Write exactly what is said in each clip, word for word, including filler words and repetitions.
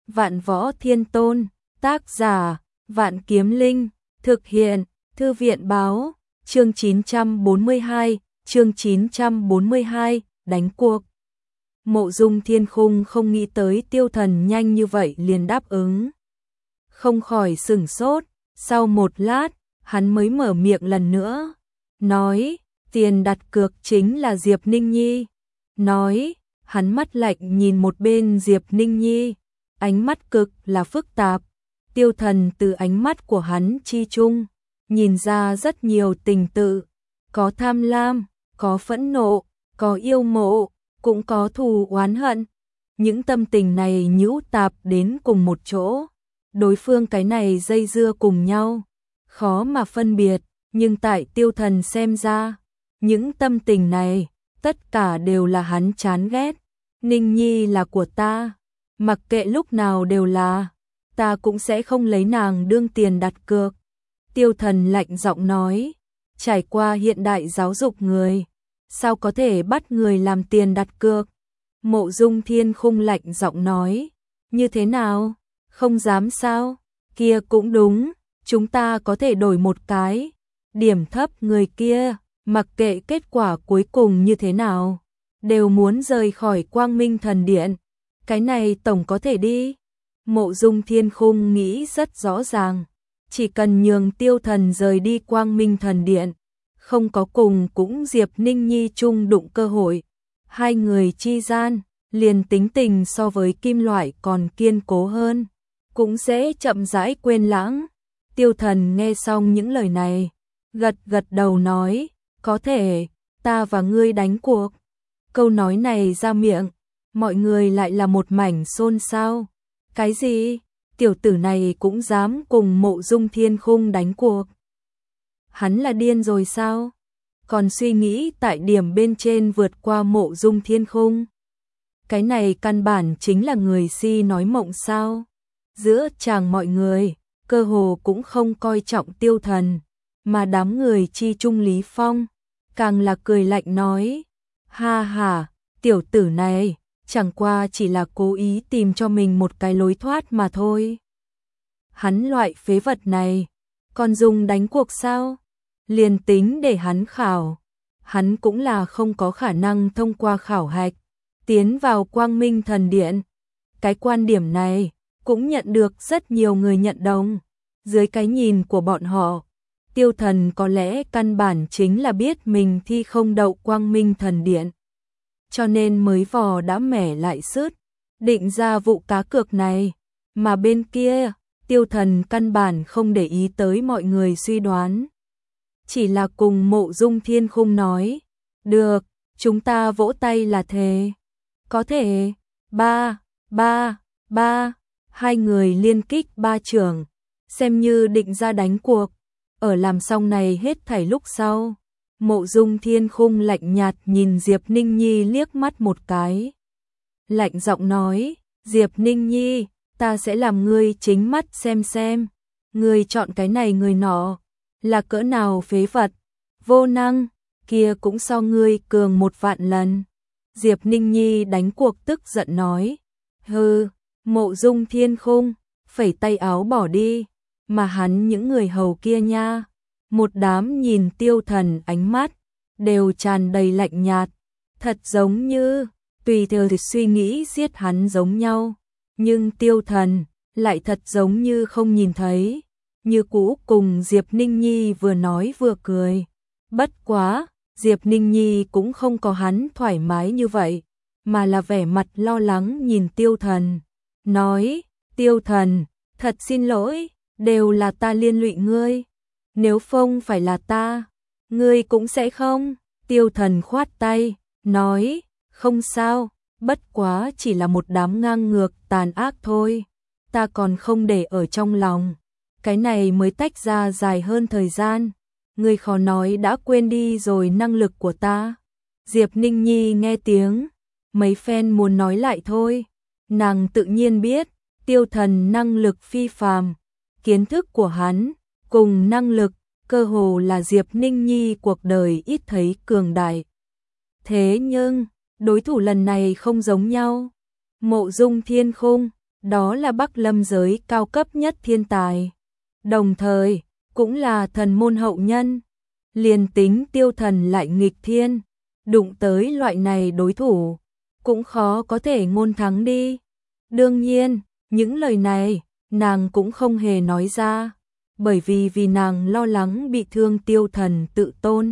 Vạn Võ Thiên Tôn, tác giả, Vạn Kiếm Linh, thực hiện, Thư viện báo, chương chín trăm bốn mươi hai, chương chín trăm bốn mươi hai, đánh cuộc. Mộ Dung Thiên Khung không nghĩ tới Tiêu Thần nhanh như vậy liền đáp ứng. Không khỏi sửng sốt, sau một lát, hắn mới mở miệng lần nữa, nói, tiền đặt cược chính là Diệp Ninh Nhi. Nói, hắn mắt lạnh nhìn một bên Diệp Ninh Nhi, ánh mắt cực là phức tạp. Tiêu Thần từ ánh mắt của hắn chi chung, nhìn ra rất nhiều tình tự, có tham lam, có phẫn nộ, có yêu mộ, cũng có thù oán hận. Những tâm tình này nhũ tạp đến cùng một chỗ, đối phương cái này dây dưa cùng nhau, khó mà phân biệt, nhưng tại Tiêu Thần xem ra, những tâm tình này, tất cả đều là hắn chán ghét. Ninh Nhi là của ta, mặc kệ lúc nào đều là, ta cũng sẽ không lấy nàng đương tiền đặt cược. Tiêu Thần lạnh giọng nói, trải qua hiện đại giáo dục người, sao có thể bắt người làm tiền đặt cược? Mộ Dung Thiên Khung lạnh giọng nói, như thế nào? Không dám sao? Kia cũng đúng, chúng ta có thể đổi một cái. Điểm thấp người kia, mặc kệ kết quả cuối cùng như thế nào, đều muốn rời khỏi Quang Minh Thần Điện. Cái này tổng có thể đi. Mộ Dung Thiên Khung nghĩ rất rõ ràng, chỉ cần nhường Tiêu Thần rời đi Quang Minh Thần Điện, không có cùng cũng Diệp Ninh Nhi chung đụng cơ hội. Hai người chi gian, liền tính tình so với kim loại còn kiên cố hơn, cũng sẽ chậm rãi quên lãng. Tiêu Thần nghe xong những lời này, gật gật đầu nói, có thể, ta và ngươi đánh cuộc. Câu nói này ra miệng, mọi người lại là một mảnh xôn xao. Cái gì? Tiểu tử này cũng dám cùng Mộ Dung Thiên Khung đánh cuộc? Hắn là điên rồi sao? Còn suy nghĩ tại điểm bên trên vượt qua Mộ Dung Thiên Khung? Cái này căn bản chính là người si nói mộng sao? Giữa chàng mọi người, cơ hồ cũng không coi trọng Tiêu Thần, mà đám người chi trung Lý Phong, càng là cười lạnh nói, ha ha, tiểu tử này, chẳng qua chỉ là cố ý tìm cho mình một cái lối thoát mà thôi. Hắn loại phế vật này, còn dùng đánh cuộc sao? Liền tính để hắn khảo, hắn cũng là không có khả năng thông qua khảo hạch, tiến vào Quang Minh Thần Điện. Cái quan điểm này, cũng nhận được rất nhiều người nhận đồng. Dưới cái nhìn của bọn họ, Tiêu Thần có lẽ căn bản chính là biết mình thi không đậu Quang Minh Thần Điện, cho nên mới vò đã mẻ lại sứt, định ra vụ cá cược này. Mà bên kia, Tiêu Thần căn bản không để ý tới mọi người suy đoán, chỉ là cùng Mộ Dung Thiên Khung nói, được, chúng ta vỗ tay là thề. Có thể. Ba, ba, ba, hai người liên kích ba trưởng, xem như định ra đánh cuộc. Ở làm xong này hết thảy lúc sau, Mộ Dung Thiên Khung lạnh nhạt nhìn Diệp Ninh Nhi liếc mắt một cái, lạnh giọng nói, Diệp Ninh Nhi, ta sẽ làm ngươi chính mắt xem xem, ngươi chọn cái này người nọ, là cỡ nào phế vật, vô năng, kia cũng so ngươi cường một vạn lần. Diệp Ninh Nhi đánh cuộc tức giận nói, hừ. Mộ Dung Thiên Khung phẩy tay áo bỏ đi, mà hắn những người hầu kia nha, một đám nhìn Tiêu Thần ánh mắt đều tràn đầy lạnh nhạt, thật giống như tùy theo suy nghĩ giết hắn giống nhau, nhưng Tiêu Thần lại thật giống như không nhìn thấy, như cũ cùng Diệp Ninh Nhi vừa nói vừa cười. Bất quá, Diệp Ninh Nhi cũng không có hắn thoải mái như vậy, mà là vẻ mặt lo lắng nhìn Tiêu Thần, nói, Tiêu Thần, thật xin lỗi, đều là ta liên lụy ngươi, nếu không phải là ta, ngươi cũng sẽ không. Tiêu Thần khoát tay, nói, không sao, bất quá chỉ là một đám ngang ngược tàn ác thôi, ta còn không để ở trong lòng, cái này mới tách ra dài hơn thời gian, ngươi khó nói đã quên đi rồi năng lực của ta. Diệp Ninh Nhi nghe tiếng, mấy phen muốn nói lại thôi, nàng tự nhiên biết, Tiêu Thần năng lực phi phàm, kiến thức của hắn, cùng năng lực, cơ hồ là Diệp Ninh Nhi cuộc đời ít thấy cường đại. Thế nhưng, đối thủ lần này không giống nhau. Mộ Dung Thiên Khung, đó là Bắc Lâm giới cao cấp nhất thiên tài, đồng thời cũng là thần môn hậu nhân. Liền tính Tiêu Thần lại nghịch thiên, đụng tới loại này đối thủ, cũng khó có thể ngôn thắng đi. Đương nhiên, những lời này, nàng cũng không hề nói ra, bởi vì vì nàng lo lắng bị thương Tiêu Thần tự tôn.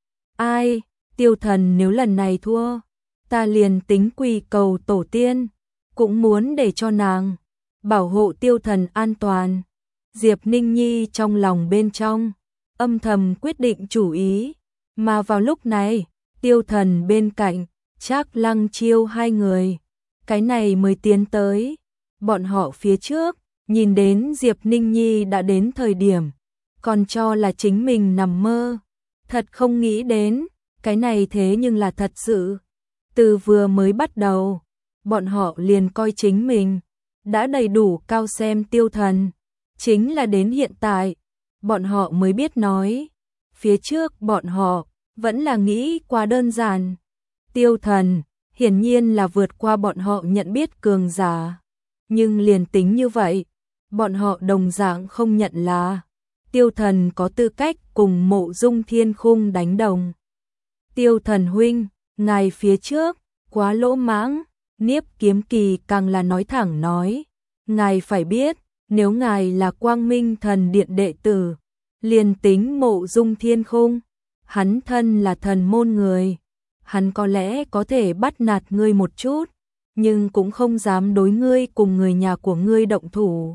Ai, Tiêu Thần nếu lần này thua, ta liền tính quỳ cầu tổ tiên, cũng muốn để cho nàng bảo hộ Tiêu Thần an toàn. Diệp Ninh Nhi trong lòng bên trong âm thầm quyết định chủ ý, mà vào lúc này, Tiêu Thần bên cạnh, Trác Lăng Chiêu hai người, cái này mới tiến tới. Bọn họ phía trước, nhìn đến Diệp Ninh Nhi đã đến thời điểm, còn cho là chính mình nằm mơ, thật không nghĩ đến, cái này thế nhưng là thật sự. Từ vừa mới bắt đầu, bọn họ liền coi chính mình đã đầy đủ cao xem Tiêu Thần, chính là đến hiện tại, bọn họ mới biết nói, phía trước bọn họ vẫn là nghĩ quá đơn giản. Tiêu Thần hiển nhiên là vượt qua bọn họ nhận biết cường giả, nhưng liền tính như vậy, bọn họ đồng dạng không nhận là Tiêu Thần có tư cách cùng Mộ Dung Thiên Khung đánh đồng. Tiêu Thần huynh, ngài phía trước quá lỗ mãng. Niếp Kiếm Kỳ càng là nói thẳng nói, ngài phải biết, nếu ngài là Quang Minh Thần Điện đệ tử, liền tính Mộ Dung Thiên Khung, hắn thân là thần môn người, hắn có lẽ có thể bắt nạt ngươi một chút, nhưng cũng không dám đối ngươi cùng người nhà của ngươi động thủ.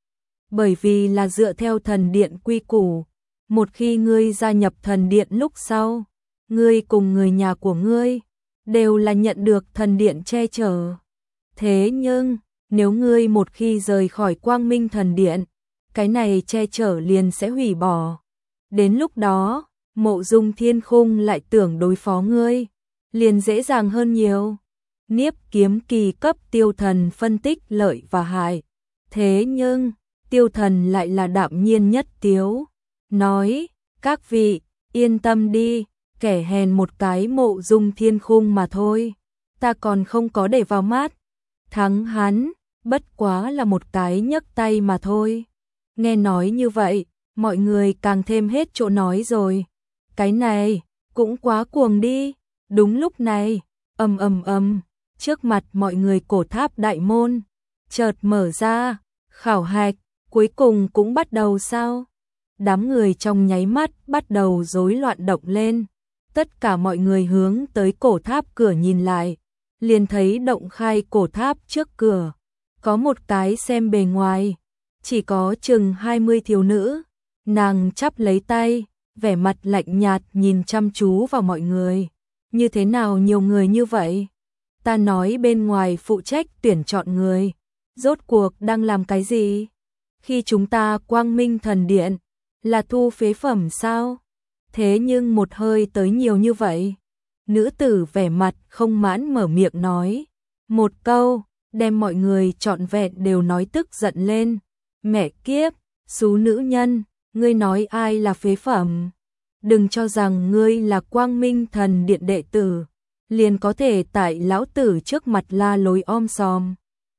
Bởi vì là dựa theo thần điện quy củ, một khi ngươi gia nhập thần điện lúc sau, ngươi cùng người nhà của ngươi đều là nhận được thần điện che chở. Thế nhưng, nếu ngươi một khi rời khỏi Quang Minh Thần Điện, cái này che chở liền sẽ hủy bỏ. Đến lúc đó, Mộ Dung Thiên Khung lại tưởng đối phó ngươi, liền dễ dàng hơn nhiều. Niếp Kiếm Kỳ cấp Tiêu Thần phân tích lợi và hại. Thế nhưng, Tiêu Thần lại là đạm nhiên nhất tiếu, nói, các vị, yên tâm đi, kẻ hèn một cái Mộ Dung Thiên Khung mà thôi, ta còn không có để vào mắt, thắng hắn, bất quá là một cái nhấc tay mà thôi. Nghe nói như vậy, mọi người càng thêm hết chỗ nói rồi, cái này, cũng quá cuồng đi. Đúng lúc này, ầm ầm ầm, trước mặt mọi người cổ tháp đại môn chợt mở ra, khảo hạch cuối cùng cũng bắt đầu sao? Đám người trong nháy mắt bắt đầu rối loạn động lên. Tất cả mọi người hướng tới cổ tháp cửa nhìn lại, liền thấy động khai cổ tháp trước cửa, có một cái xem bề ngoài, chỉ có chừng hai mươi thiếu nữ, nàng chắp lấy tay, vẻ mặt lạnh nhạt nhìn chăm chú vào mọi người. Như thế nào nhiều người như vậy? Ta nói bên ngoài phụ trách tuyển chọn người, rốt cuộc đang làm cái gì? Khi chúng ta Quang Minh Thần Điện là thu phế phẩm sao? Thế nhưng một hơi tới nhiều như vậy. Nữ tử vẻ mặt không mãn mở miệng nói, một câu đem mọi người trọn vẹn đều nói tức giận lên. Mẹ kiếp, xú nữ nhân, ngươi nói ai là phế phẩm? Đừng cho rằng ngươi là Quang Minh Thần Điện đệ tử, liền có thể tại lão tử trước mặt la lối om sòm.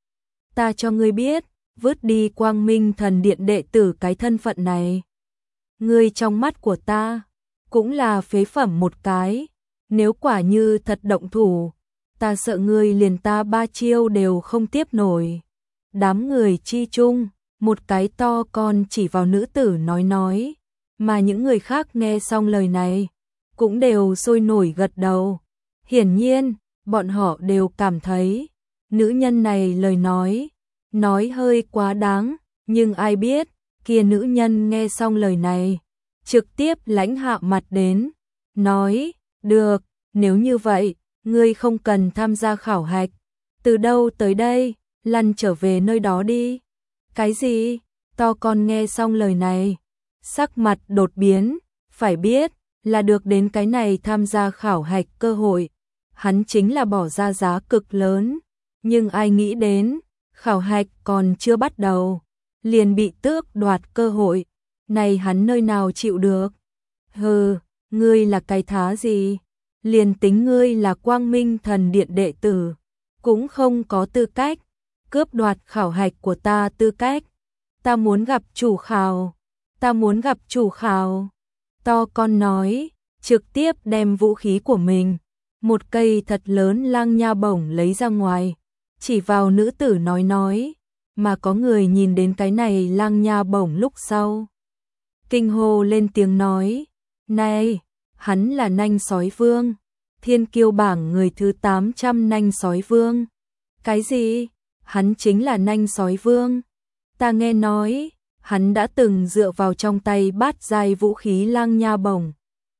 Ta cho ngươi biết, vứt đi Quang Minh Thần Điện đệ tử cái thân phận này. Ngươi trong mắt của ta, cũng là phế phẩm một cái. Nếu quả như thật động thủ, ta sợ ngươi liền ta ba chiêu đều không tiếp nổi. Đám người chi chung, một cái to con chỉ vào nữ tử nói nói. Mà những người khác nghe xong lời này, cũng đều sôi nổi gật đầu. Hiển nhiên, bọn họ đều cảm thấy, nữ nhân này lời nói, nói hơi quá đáng, nhưng ai biết, kia nữ nhân nghe xong lời này, trực tiếp lãnh hạ mặt đến, nói, được, nếu như vậy, ngươi không cần tham gia khảo hạch, từ đâu tới đây, lăn trở về nơi đó đi. Cái gì? To con nghe xong lời này, sắc mặt đột biến, phải biết, là được đến cái này tham gia khảo hạch cơ hội, hắn chính là bỏ ra giá cực lớn, nhưng ai nghĩ đến, khảo hạch còn chưa bắt đầu, liền bị tước đoạt cơ hội, này hắn nơi nào chịu được. Hừ, ngươi là cái thá gì? Liền tính ngươi là Quang Minh Thần Điện đệ tử, cũng không có tư cách cướp đoạt khảo hạch của ta tư cách. Ta muốn gặp chủ khảo, ta muốn gặp chủ khảo. To con nói, trực tiếp đem vũ khí của mình, một cây thật lớn lang nha bổng lấy ra ngoài, chỉ vào nữ tử nói nói, mà có người nhìn đến cái này lang nha bổng lúc sau. Kinh hô lên tiếng nói, này, hắn là nanh sói vương, thiên kiêu bảng người thứ tám trăm nanh sói vương. Cái gì? Hắn chính là nanh sói vương. Ta nghe nói, hắn đã từng dựa vào trong tay bát giai vũ khí lang nha bổng,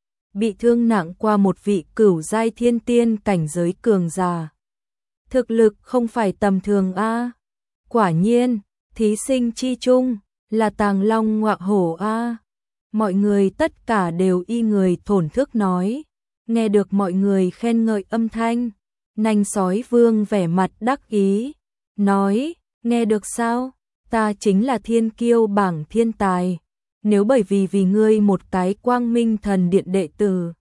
bị thương nặng qua một vị cửu giai thiên tiên cảnh giới cường giả. Thực lực không phải tầm thường a. Quả nhiên, thí sinh chi chung là tàng long ngọa hổ a. Mọi người tất cả đều y người thổn thức nói, nghe được mọi người khen ngợi âm thanh, nanh sói vương vẻ mặt đắc ý, nói, nghe được sao, ta chính là thiên kiêu bảng thiên tài, nếu bởi vì vì ngươi một cái quang minh thần điện đệ tử,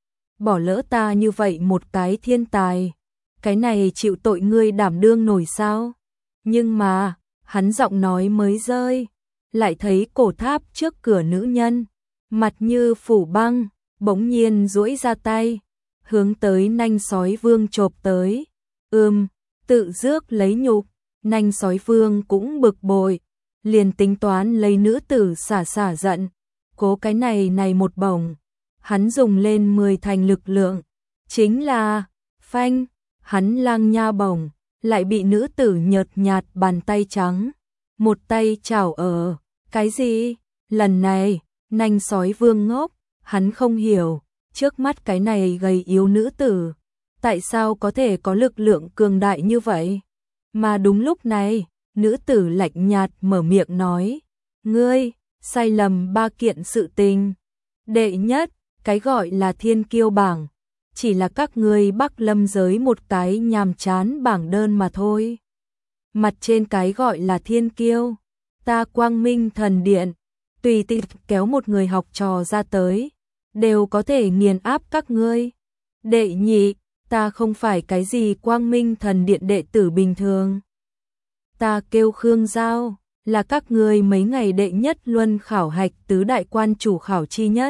bỏ lỡ ta như vậy một cái thiên tài, cái này chịu tội ngươi đảm đương nổi sao? Nhưng mà, hắn giọng nói mới rơi, lại thấy cổ tháp trước cửa nữ nhân, mặt như phủ băng, bỗng nhiên duỗi ra tay, hướng tới nanh sói vương chộp tới. Ừm, tự rước lấy nhục, nanh sói vương cũng bực bội, liền tính toán lấy nữ tử xả xả giận, cố cái này này một bổng, hắn dùng lên mười thành lực lượng, chính là, phanh, hắn lang nha bổng, lại bị nữ tử nhợt nhạt bàn tay trắng, một tay chảo ở, cái gì, lần này, nanh sói vương ngốc, hắn không hiểu, trước mắt cái này gầy yếu nữ tử, tại sao có thể có lực lượng cường đại như vậy? Mà đúng lúc này, nữ tử lạnh nhạt mở miệng nói, ngươi, sai lầm ba kiện sự tình. Đệ nhất, cái gọi là thiên kiêu bảng, chỉ là các ngươi Bắc Lâm giới một cái nhàm chán bảng đơn mà thôi. Mặt trên cái gọi là thiên kiêu, ta Quang Minh thần điện, tùy tiện kéo một người học trò ra tới, đều có thể nghiền áp các ngươi. Đệ nhị, ta không phải cái gì Quang Minh thần điện đệ tử bình thường. Ta kêu Khương Giao, là các ngươi mấy ngày đệ nhất luân khảo hạch tứ đại quan chủ khảo chi nhất.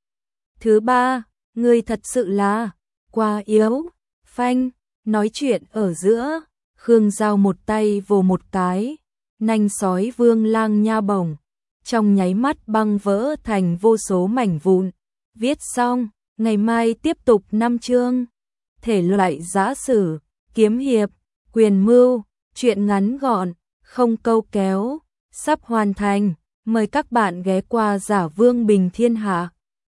Thứ ba, ngươi thật sự là quá yếu. Phanh, nói chuyện ở giữa, Khương Giao một tay vồ một cái, nanh sói vương lang nha bổng, trong nháy mắt băng vỡ thành vô số mảnh vụn. Viết xong, ngày mai tiếp tục năm chương. Thể loại giã sử, kiếm hiệp, quyền mưu, truyện ngắn gọn, không câu kéo, sắp hoàn thành. Mời các bạn ghé qua Giả Vương Bình Thiên Hạ.